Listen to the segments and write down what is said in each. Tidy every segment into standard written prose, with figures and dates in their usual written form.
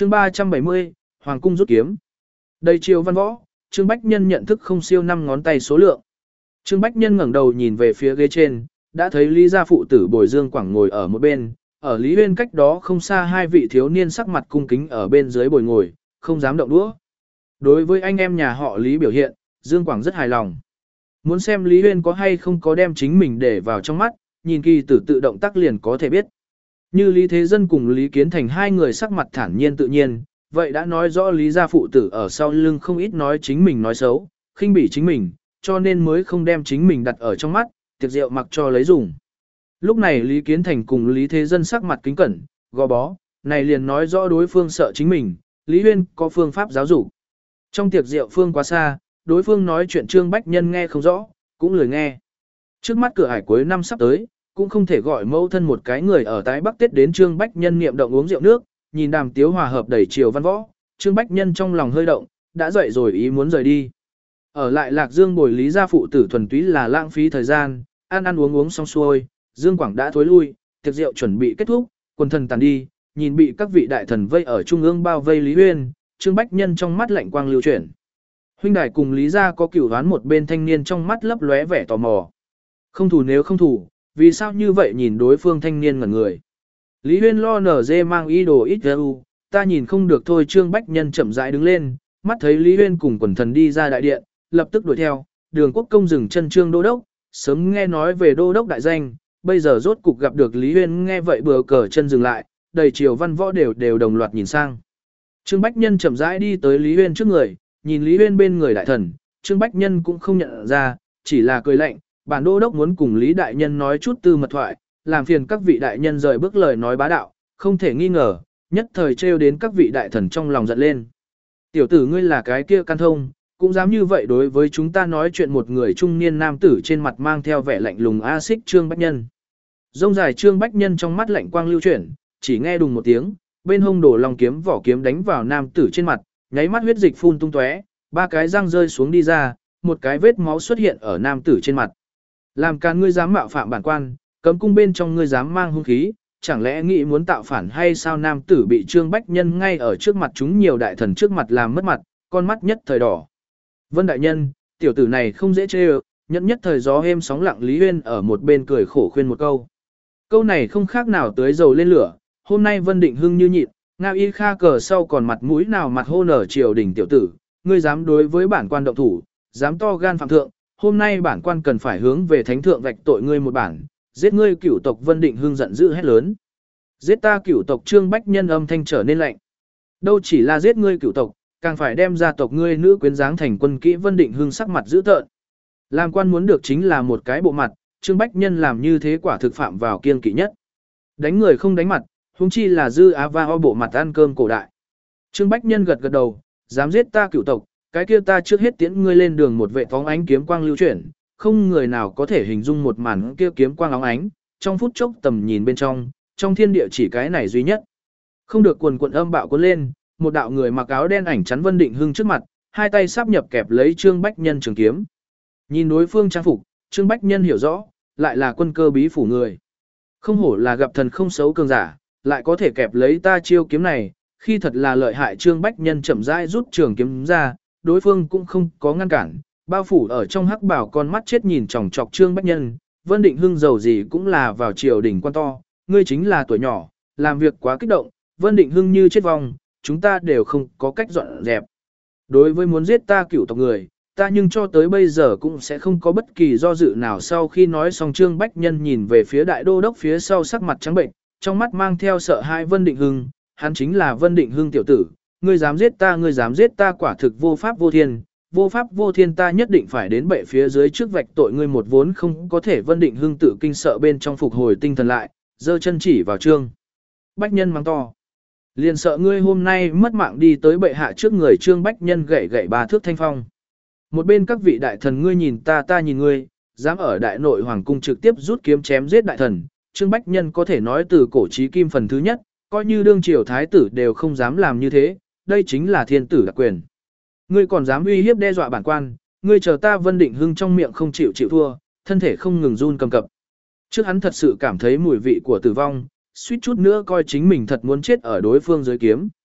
Chương 370, Hoàng cung rút kiếm. Đầy chiều văn võ, Trương Bách Nhân nhận thức không siêu 5 ngón tay số lượng. Trương Bách Nhân ngẩng đầu nhìn về phía ghế trên, đã thấy Lý gia phụ tử Bồi Dương Quảng ngồi ở một bên, ở Lý Huyên cách đó không xa hai vị thiếu niên sắc mặt cung kính ở bên dưới bồi ngồi, không dám động đũa. Đối với anh em nhà họ Lý biểu hiện, Dương Quảng rất hài lòng. Muốn xem Lý Huyên có hay không có đem chính mình để vào trong mắt, nhìn kỳ tử tự động tác liền có thể biết. Như Lý Thế Dân cùng Lý Kiến Thành hai người sắc mặt thản nhiên tự nhiên, vậy đã nói rõ Lý gia phụ tử ở sau lưng không ít nói chính mình nói xấu, khinh bỉ chính mình, cho nên mới không đem chính mình đặt ở trong mắt, tiệc rượu mặc cho lấy dùng. Lúc này Lý Kiến Thành cùng Lý Thế Dân sắc mặt kính cẩn, gò bó, này liền nói rõ đối phương sợ chính mình, Lý Huyên có phương pháp giáo dục. Trong tiệc rượu phương quá xa, đối phương nói chuyện Trương Bách Nhân nghe không rõ, cũng lười nghe. Trước mắt cửa hải cuối năm sắp tới, cũng không thể gọi mẫu thân một cái người ở tái Bắc Tết đến Trương Bách Nhân niệm động uống rượu nước, nhìn Đàm Tiếu hòa hợp đầy chiều văn võ, Trương Bách Nhân trong lòng hơi động, đã dậy rồi ý muốn rời đi. Ở lại Lạc Dương bồi Lý gia phụ tử thuần túy là lãng phí thời gian, ăn uống xong xuôi, Dương Quảng đã thối lui, tiệc rượu chuẩn bị kết thúc, quần thần tàn đi, nhìn bị các vị đại thần vây ở trung ương bao vây Lý Huyên, Trương Bách Nhân trong mắt lạnh quang lưu chuyển. Huynh đài cùng Lý gia có cửu đoán một bên thanh niên trong mắt lấp lóe vẻ tò mò. Không thủ nếu không thủ, vì sao như vậy nhìn đối phương thanh niên ngẩn người. Lý Huyên lo nở dê mang ý đồ ít u, ta nhìn không được thôi. Trương Bách Nhân chậm rãi đứng lên, mắt thấy Lý Huyên cùng quần thần đi ra đại điện, lập tức đuổi theo, Đường Quốc công dừng chân Trương Đô Đốc, sớm nghe nói về Đô Đốc đại danh, bây giờ rốt cục gặp được Lý Huyên, nghe vậy bừa cờ chân dừng lại, đầy triều văn võ đều đồng loạt nhìn sang. Trương Bách Nhân chậm rãi đi tới Lý Huyên trước người, nhìn Lý Huyên bên người đại thần, Trương Bách Nhân cũng không nhận ra, chỉ là cười lạnh, bản Đô Đốc muốn cùng Lý đại nhân nói chút tư mật thoại, làm phiền các vị đại nhân rời bước lời nói bá đạo, không thể nghi ngờ, nhất thời trêu đến các vị đại thần trong lòng giận lên. Tiểu tử ngươi là cái kia can thông, cũng dám như vậy đối với chúng ta nói chuyện. Một người trung niên nam tử trên mặt mang theo vẻ lạnh lùng a xích Trương Bách Nhân. Rông dài Trương Bách Nhân trong mắt lạnh quang lưu chuyển, chỉ nghe đùng một tiếng, bên hông đổ long kiếm vỏ kiếm đánh vào nam tử trên mặt, nháy mắt huyết dịch phun tung tóe, 3 cái răng rơi xuống đi ra, một cái vết máu xuất hiện ở nam tử trên mặt. Làm càn ngươi dám mạo phạm bản quan, cấm cung bên trong ngươi dám mang hung khí, chẳng lẽ nghĩ muốn tạo phản hay sao? Nam tử bị Trương Bách Nhân ngay ở trước mặt chúng nhiều đại thần trước mặt làm mất mặt, con mắt nhất thời đỏ. Vân đại nhân, tiểu tử này không dễ chê ơ, nhất thời gió êm sóng lặng. Lý Huyên ở một bên cười khổ khuyên một câu. Câu này không khác nào tưới dầu lên lửa, hôm nay Vân Định Hưng như nhịn, Ngao Y Kha cờ sau còn mặt mũi nào mặt hô nở triều đình. Tiểu tử, ngươi dám đối với bản quan động thủ, dám to gan phạm thượng, hôm nay bản quan cần phải hướng về thánh thượng vạch tội ngươi một bản, giết ngươi cửu tộc. Vân Định Hưng giận dữ hét lớn. Giết ta cửu tộc? Trương Bách Nhân âm thanh trở nên lạnh. Đâu chỉ là giết ngươi cửu tộc, càng phải đem gia tộc ngươi nữ quyến dáng thành quân kỹ. Vân Định Hưng sắc mặt dữ tợn. Làm quan muốn được chính là một cái bộ mặt, Trương Bách Nhân làm như thế quả thực phạm vào kiêng kỵ nhất. Đánh người không đánh mặt, huống chi là dư á va o bộ mặt ăn cơm cổ đại. Trương Bách Nhân gật gật đầu, dám giết ta cửu tộc, cái kia ta trước hết tiễn ngươi lên đường. Một vệ phóng ánh kiếm quang lưu chuyển, không người nào có thể hình dung một màn kia kiếm quang óng ánh, trong phút chốc tầm nhìn bên trong thiên địa chỉ cái này duy nhất. Không được quần quần âm bạo cuốn lên, một đạo người mặc áo đen ảnh chắn Vân Định Hưng trước mặt, hai tay sáp nhập kẹp lấy Trương Bách Nhân trường kiếm. Nhìn đối phương trang phục, Trương Bách Nhân hiểu rõ, lại là quân cơ bí phủ người. Không hổ là gặp thần không xấu cường giả, lại có thể kẹp lấy ta chiêu kiếm này, khi thật là lợi hại. Trương Bách Nhân chậm rãi rút trường kiếm ra, đối phương cũng không có ngăn cản, bao phủ ở trong hắc bảo con mắt chết nhìn chòng chọc Trương Bách Nhân. Vân Định Hưng giàu gì cũng là vào triều đình quan to, ngươi chính là tuổi nhỏ, làm việc quá kích động. Vân Định Hưng như chết vong, chúng ta đều không có cách dọn dẹp. Đối với muốn giết ta cửu tộc người, ta nhưng cho tới bây giờ cũng sẽ không có bất kỳ do dự nào. Sau khi nói xong, Trương Bách Nhân nhìn về phía đại đô đốc phía sau, sắc mặt trắng bệnh, trong mắt mang theo sợ hãi. Vân Định Hưng, hắn chính là Vân Định Hưng tiểu tử, ngươi dám giết ta quả thực vô pháp vô thiên. Vô pháp vô thiên, ta nhất định phải đến bệ phía dưới trước vạch tội ngươi một vốn không có thể. Vân Định Hưng tự kinh sợ bên trong phục hồi tinh thần lại, giơ chân chỉ vào Trương Bách Nhân mắng to. Liền sợ ngươi hôm nay mất mạng đi tới bệ hạ trước người. Trương Bách Nhân gậy 3 thước thanh phong. Một bên các vị đại thần, ngươi nhìn ta, ta nhìn ngươi, dám ở đại nội hoàng cung trực tiếp rút kiếm chém giết đại thần. Trương Bách Nhân có thể nói từ cổ chí kim phần thứ nhất, coi như đương triều thái tử đều không dám làm như thế, đây chính là thiên tử đặc quyền. Ngươi còn dám uy hiếp đe dọa bản quan, ngươi chờ ta. Vân Định Hưng trong miệng không chịu thua, thân thể không ngừng run cầm cập. Trước hắn thật sự cảm thấy mùi vị của tử vong, suýt chút nữa coi chính mình thật muốn chết ở đối phương dưới kiếm.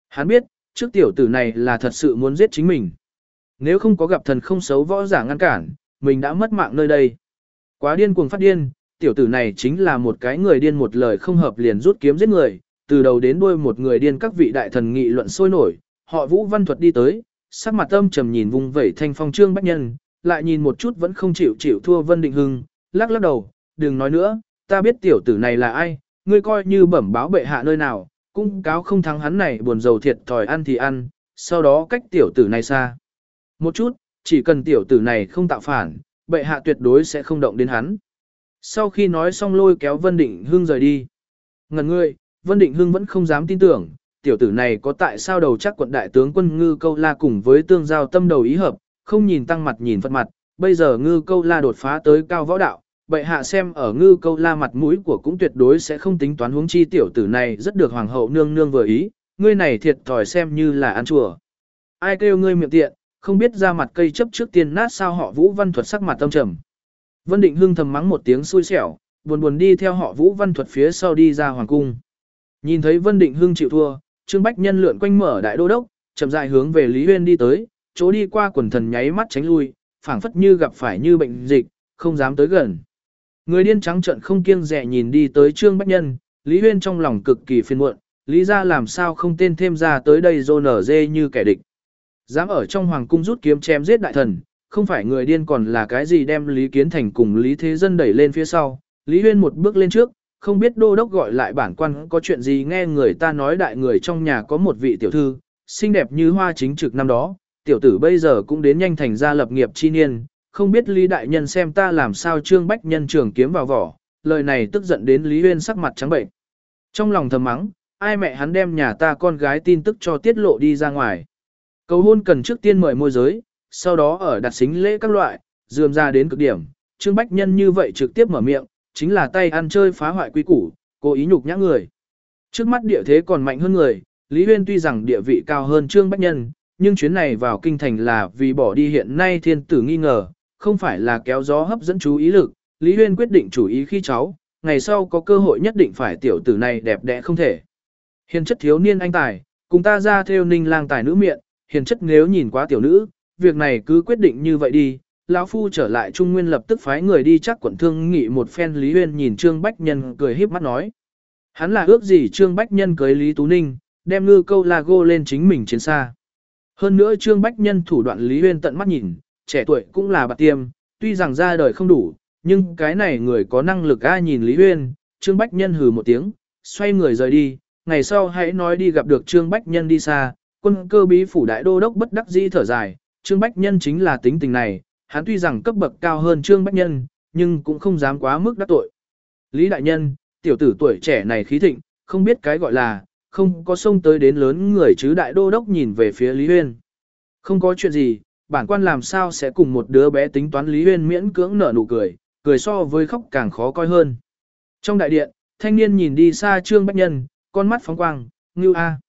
Hắn biết, trước tiểu tử này là thật sự muốn giết chính mình. Nếu không có gặp thần không xấu võ giả ngăn cản, mình đã mất mạng nơi đây. Quá điên cuồng phát điên, tiểu tử này chính là một cái người điên, một lời không hợp liền rút kiếm giết người, từ đầu đến đuôi một người điên. Các vị đại thần nghị luận sôi nổi, họ Vũ Văn Thuật đi tới, sắc mặt âm trầm nhìn vung vẩy thanh phong Trương Bách Nhân, lại nhìn một chút vẫn không chịu thua Vân Định Hưng, lắc lắc đầu, đừng nói nữa, ta biết tiểu tử này là ai, ngươi coi như bẩm báo bệ hạ nơi nào, cũng cáo không thắng hắn này buồn rầu thiệt thòi ăn thì ăn, sau đó cách tiểu tử này xa một chút, chỉ cần tiểu tử này không tạo phản, bệ hạ tuyệt đối sẽ không động đến hắn. Sau khi nói xong lôi kéo Vân Định Hưng rời đi. Ngần ngươi, Vân Định Hưng vẫn không dám tin tưởng, tiểu tử này có tại sao đầu chắc quận đại tướng quân Ngư Câu La cùng với Tương Giao tâm đầu ý hợp, không nhìn tăng mặt nhìn phật mặt, bây giờ Ngư Câu La đột phá tới cao võ đạo, bệ hạ xem ở Ngư Câu La mặt mũi của cũng tuyệt đối sẽ không tính toán huống chi tiểu tử này rất được hoàng hậu nương nương vừa ý, ngươi này thiệt thòi xem như là ăn chùa. Ai kêu ngươi miệng tiện, không biết ra mặt cây chấp trước tiên nát sao. Họ Vũ Văn Thuật sắc mặt tâm trầm. Vân Định Hưng thầm mắng một tiếng xui xẻo, buồn đi theo họ Vũ Văn Thuật phía sau đi ra hoàng cung. Nhìn thấy Vân Định Hưng chịu thua, Trương Bách Nhân lượn quanh mở đại đô đốc, chậm rãi hướng về Lý Huyên đi tới, chỗ đi qua quần thần nháy mắt tránh lui, phảng phất như gặp phải như bệnh dịch, không dám tới gần. Người điên trắng trợn không kiêng dè nhìn đi tới Trương Bách Nhân, Lý Huyên trong lòng cực kỳ phiền muộn, lý ra làm sao không tên thêm ra tới đây rô nở dê như kẻ địch. Dám ở trong hoàng cung rút kiếm chém giết đại thần, không phải người điên còn là cái gì. Đem Lý Kiến Thành cùng Lý Thế Dân đẩy lên phía sau, Lý Huyên một bước lên trước, không biết đô đốc gọi lại bản quan có chuyện gì. Nghe người ta nói đại người trong nhà có một vị tiểu thư, xinh đẹp như hoa chính trực năm đó, tiểu tử bây giờ cũng đến nhanh thành ra lập nghiệp chi niên, không biết Lý đại nhân xem ta làm sao. Trương Bách Nhân trường kiếm vào vỏ, lời này tức giận đến Lý Huyên sắc mặt trắng bệnh. Trong lòng thầm mắng, ai mẹ hắn đem nhà ta con gái tin tức cho tiết lộ đi ra ngoài. Cầu hôn cần trước tiên mời môi giới, sau đó ở đặt xính lễ các loại, dườm ra đến cực điểm. Trương Bách Nhân như vậy trực tiếp mở miệng, chính là tay ăn chơi phá hoại quy củ, cố ý nhục nhã người. Trước mắt địa thế còn mạnh hơn người, Lý Huyên tuy rằng địa vị cao hơn Trương Bách Nhân, nhưng chuyến này vào kinh thành là vì bỏ đi hiện nay thiên tử nghi ngờ, không phải là kéo gió hấp dẫn chú ý lực. Lý Huyên quyết định chủ ý khi cháu, ngày sau có cơ hội nhất định phải tiểu tử này đẹp đẽ không thể. Hiền chất thiếu niên anh tài, cùng ta ra theo Ninh lang tài nữ miệng, hiền chất nếu nhìn quá tiểu nữ, việc này cứ quyết định như vậy đi. Lão phu trở lại Trung Nguyên lập tức phái người đi chắc quận thương nghị một phen. Lý Huyên nhìn Trương Bách Nhân cười híp mắt nói. Hắn là ước gì Trương Bách Nhân cưới Lý Tú Ninh, đem Ngư Câu La gô lên chính mình chiến xa. Hơn nữa Trương Bách Nhân thủ đoạn Lý Huyên tận mắt nhìn, trẻ tuổi cũng là bạc tiêm, tuy rằng ra đời không đủ, nhưng cái này người có năng lực. Ai nhìn Lý Huyên, Trương Bách Nhân hừ một tiếng, xoay người rời đi. Ngày sau hãy nói đi gặp được Trương Bách Nhân đi xa, Quân Cơ bí phủ đại đô đốc bất đắc dĩ thở dài. Trương Bách Nhân chính là tính tình này, hắn tuy rằng cấp bậc cao hơn Trương Bách Nhân, nhưng cũng không dám quá mức đắc tội. Lý đại nhân, tiểu tử tuổi trẻ này khí thịnh, không biết cái gọi là, không có xông tới đến lớn người chứ. Đại đô đốc nhìn về phía Lý Huyên. Không có chuyện gì, bản quan làm sao sẽ cùng một đứa bé tính toán. Lý Huyên miễn cưỡng nở nụ cười, cười so với khóc càng khó coi hơn. Trong đại điện, thanh niên nhìn đi xa Trương Bách Nhân, con mắt phóng quang, ngưu a.